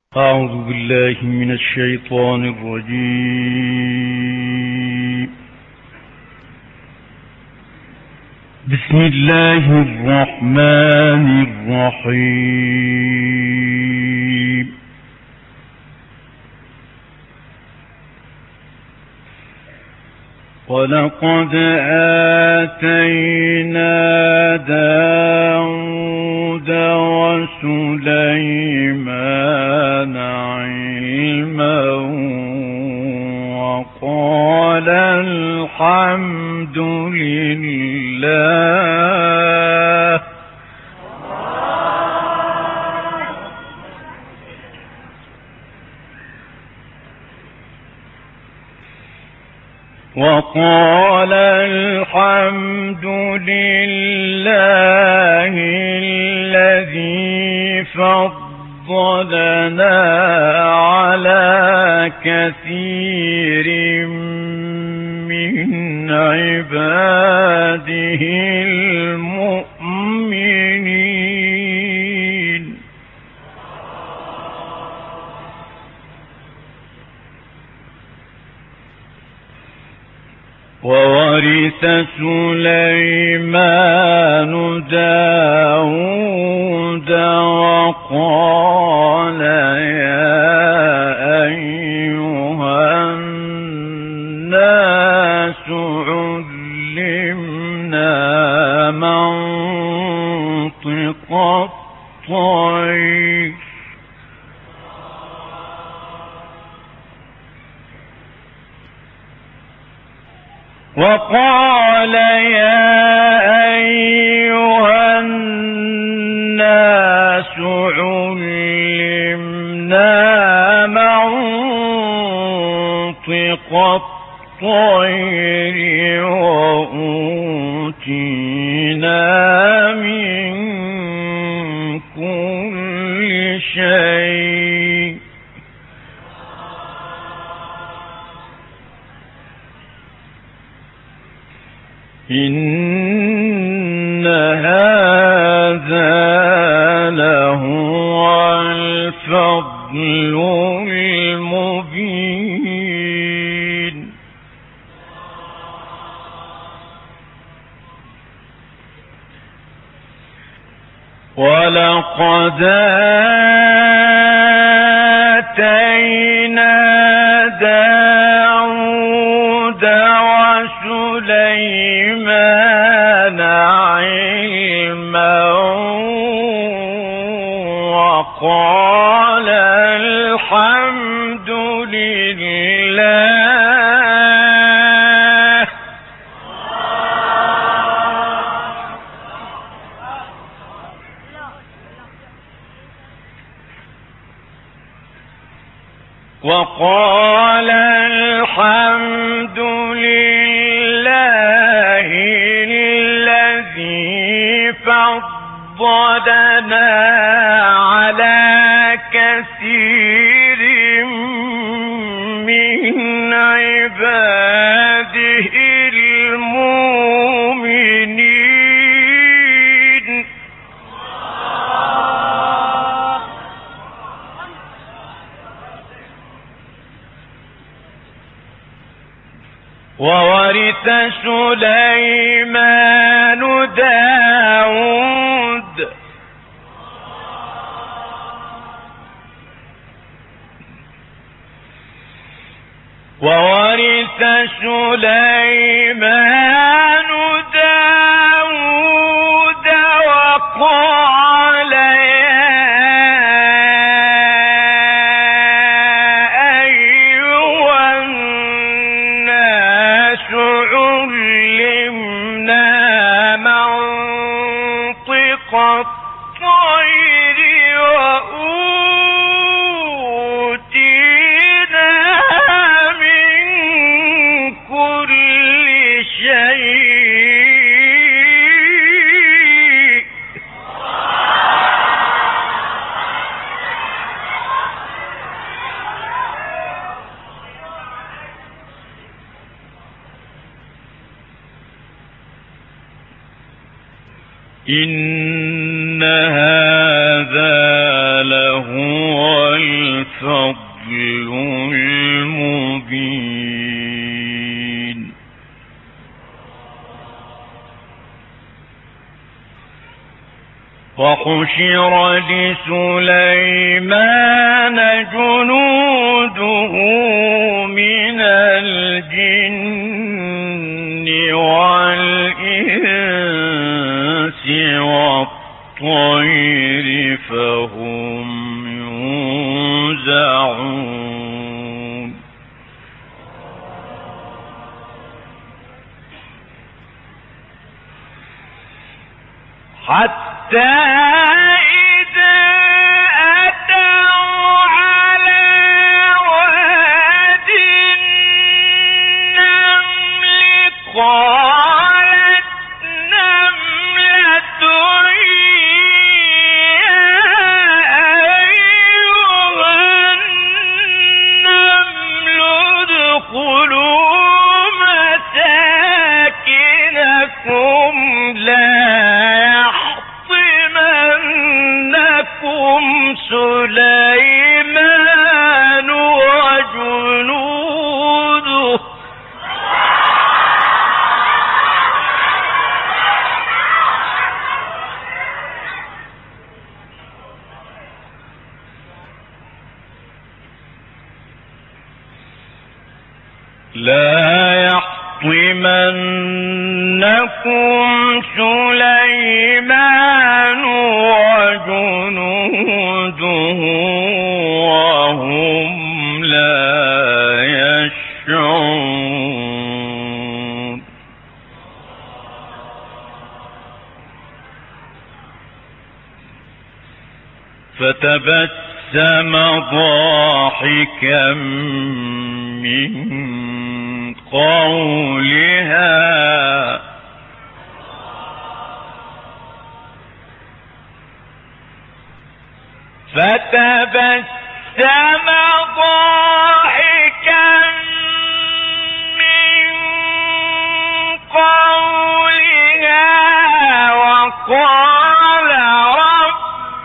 أعوذ بالله من الشيطان الرجيم. بسم الله الرحمن الرحيم. ولقد آتينا داود وسليمان علما وقال الحمد لله الذي فضلنا على كثير من عباده المؤمنين. وورث سليمان داود وقال يا أيها الناس علمنا منطق الطير وقال يا أيها الناس علمنا منطق الطير وأوتينا من كل شيء إن هذا لهو الفضل المبين. ولقد آتينا داود وسليمان علما وقال الحمد لله الذي فضلنا على كثير من عباده المؤمنين. وورث سليمان داود وقال الطير وأوتينا من كل شيء إن هذا لهو والفضل المبين. وحشر لسليمان جنوده من الجن والإنس والطير فهم يوزعون. حتى إذا أتوا على واد النمل قالت نملة يا أيها النمل ادخلوا مساكنكم لا سليمان وجنوده لا يحطمنكم سليمان وجنوده وهم لا يشعرون. فتبسم ضاحكا من قولها فتبسم ضاحكا من قولها وقال رب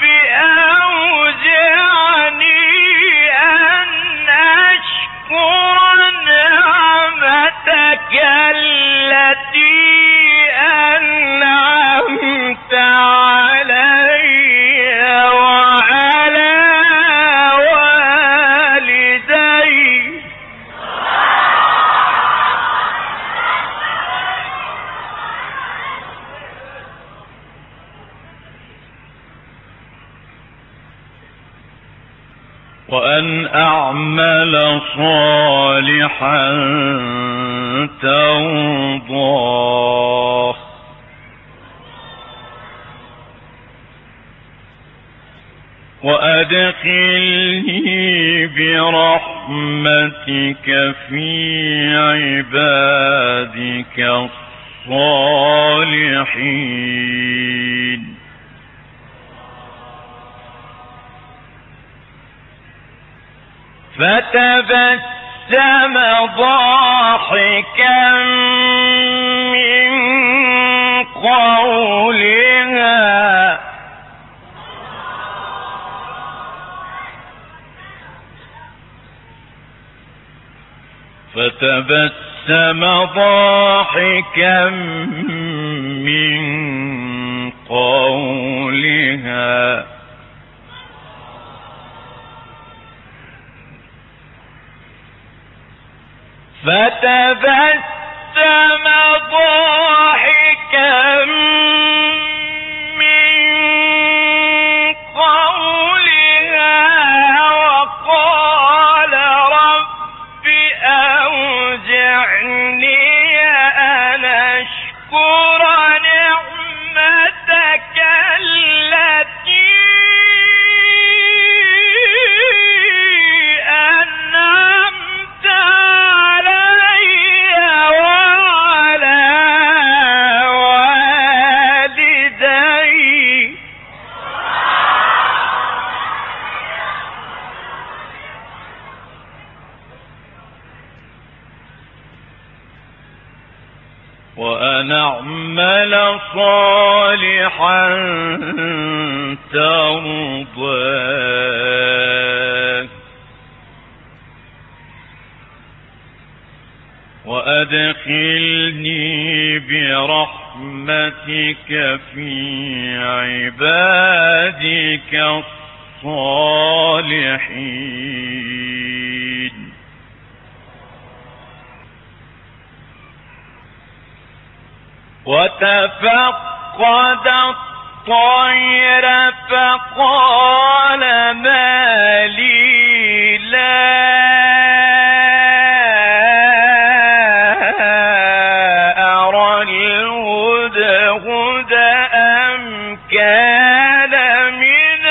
أوزعني أن أشكر نعمتك التي أنعمت علي وعلى والدي وأن أعمل صالحا ترضاه وأدخلني برحمتك في عبادك الصالحين. فتبسم ضاحكا من قولها فتبسم ضاحكا من قولها فتبسم ضاحكا من قولها وقال رب أوزعني أن أشكر نعمتك التي أنعمت وأن أعمل صالحا ترضاه وأدخلني برحمتك في عبادك الصالحين. وتفقد الطير فقال ما لي لا أرى الهدهد أم كان من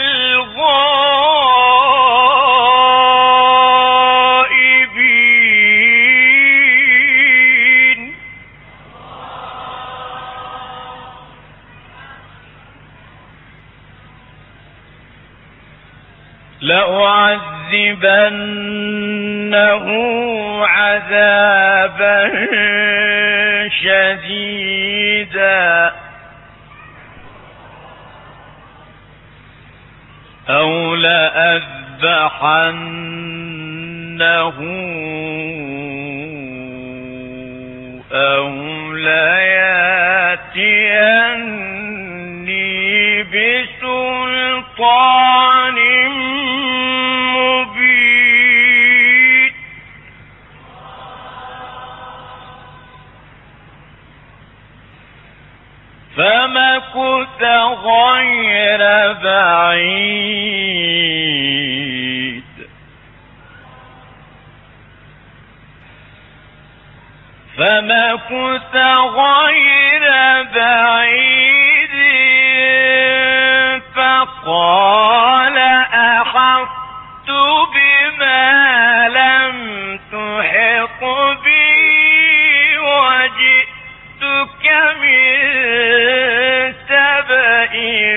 الغائبين. لأعذبنه عذابا شديدا أو لأذبحنه أو ليأتيني بسلطان مبين. فمكث غير بعيد فقال أحطت بما لم تحط به وجئتك من سبأ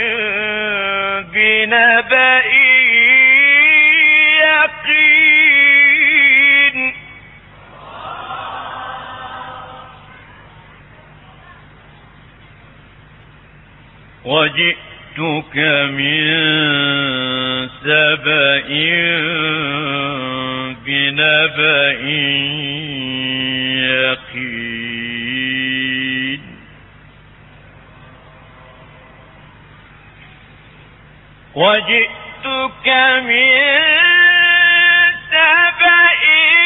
بنبأ يقين. وجئتك من سبأ بنبأ يقين. وجئتك من سبأ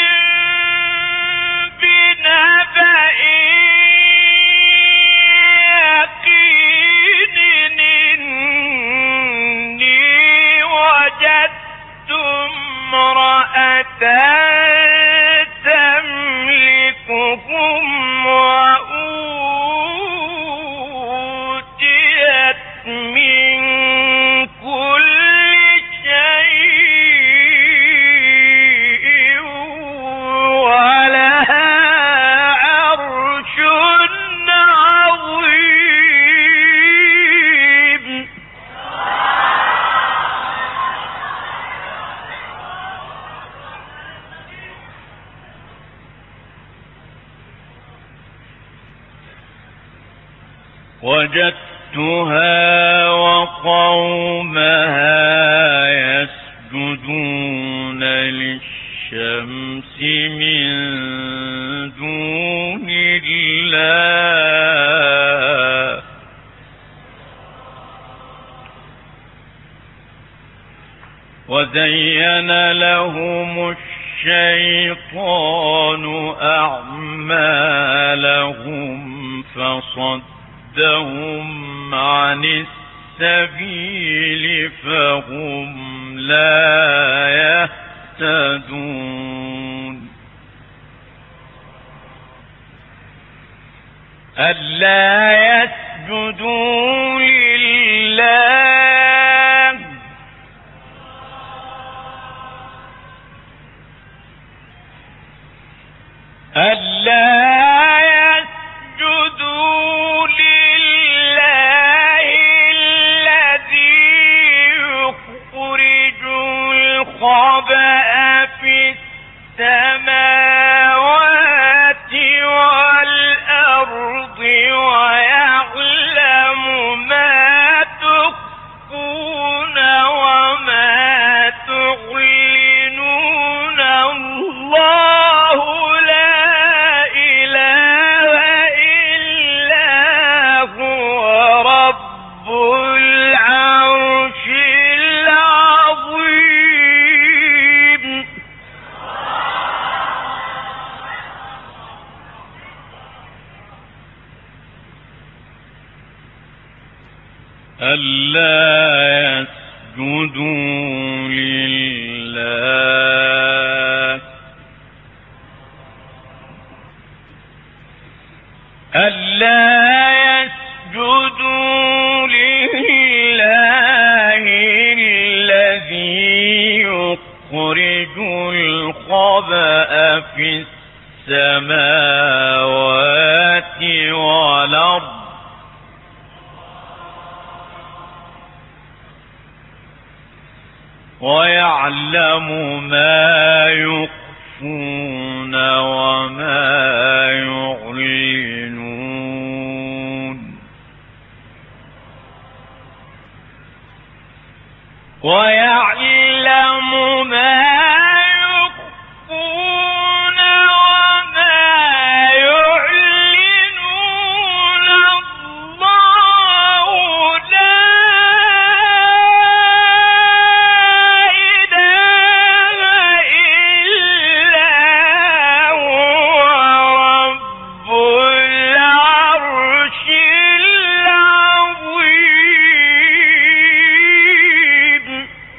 بنبأ يقين. إني وجدت امرأة تملكهم وأوتيت من كل شيء ولها عرش عظيم. وجدتها وقومها يسجدون للشمس من دون الله وزين لهم الشيطان أعمالهم فصدهم عن السبيل فهم لا يهتدون. ألا يسجدوا لله الذي يخرج الخبأ في السماوات والأرض ويعلم ما تخفون وما تعلنون. الله لا يخرج الخبأ في السماوات والأرض ويعلم ما يخفون وما يعلنون ويعلم ما يخفون وما يعلنون الله لا إله إلا هو رب العرش العظيم.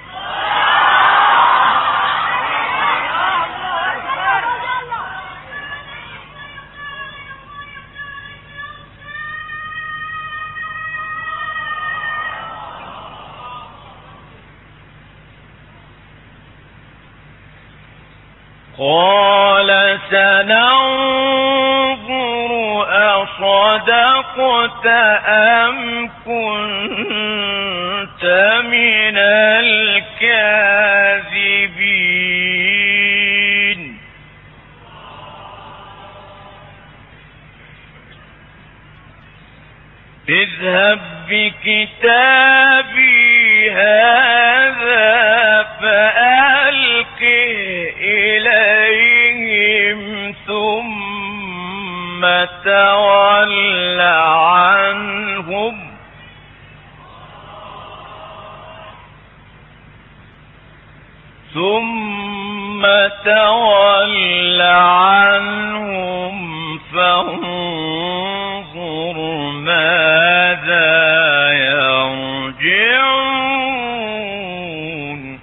قال سننظر أصدقت أم كنت من الكاذبين اذهب بكتابي هذا فألقه إليهم ثم تول عنهم فانظر ماذا يرجعون.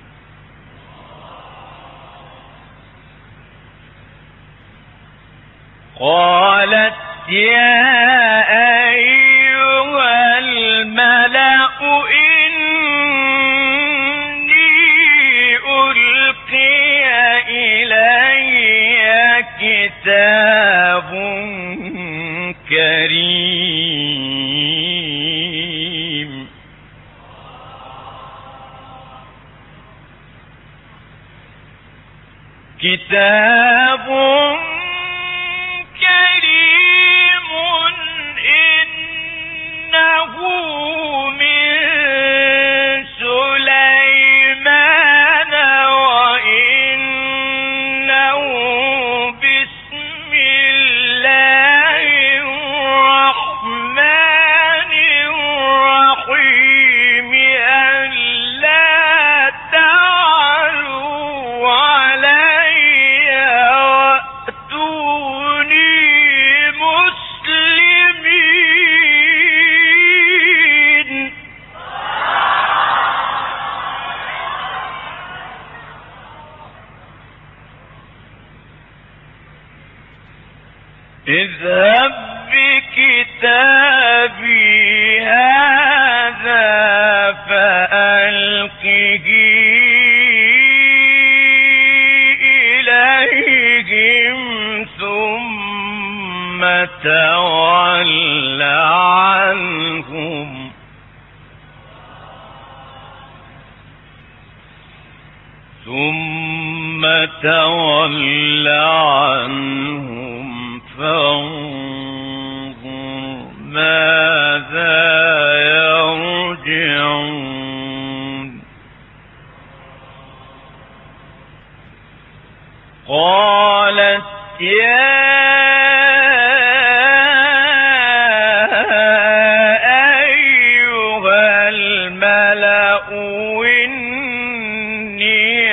قالت يا أيها الملأ إني ألقي إلي كتاب كريم إنه من سليمان وإنه بسم الله الرحمن الرحيم ألا تعلوا علي وأتوني مسلمين. اذهب بكتابي هذا فألقه إليهم ثم تول عنهم فانظر ماذا يرجعون. قالت يا أيها الملأ إني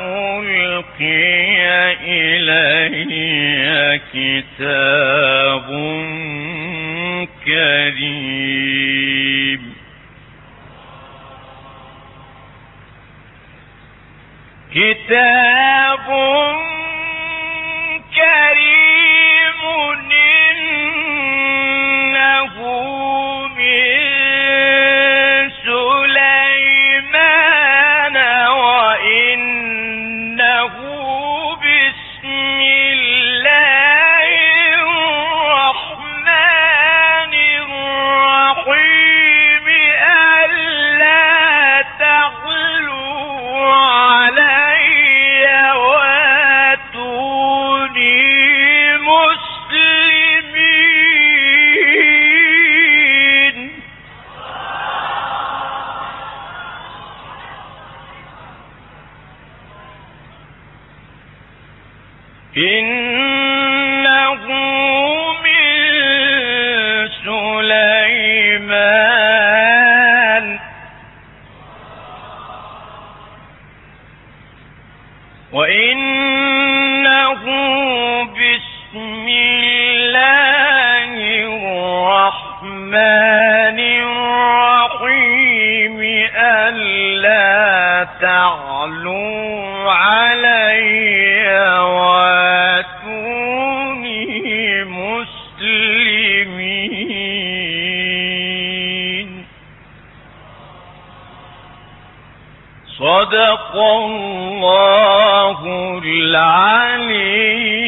ألقي إلي كتاب كريم إنه من سليمان وإنه إنه من سليمان وإنه بسم الله الرحمن الرحيم ألا تعلوا علي واتوني مسلمين. صدق الله العلي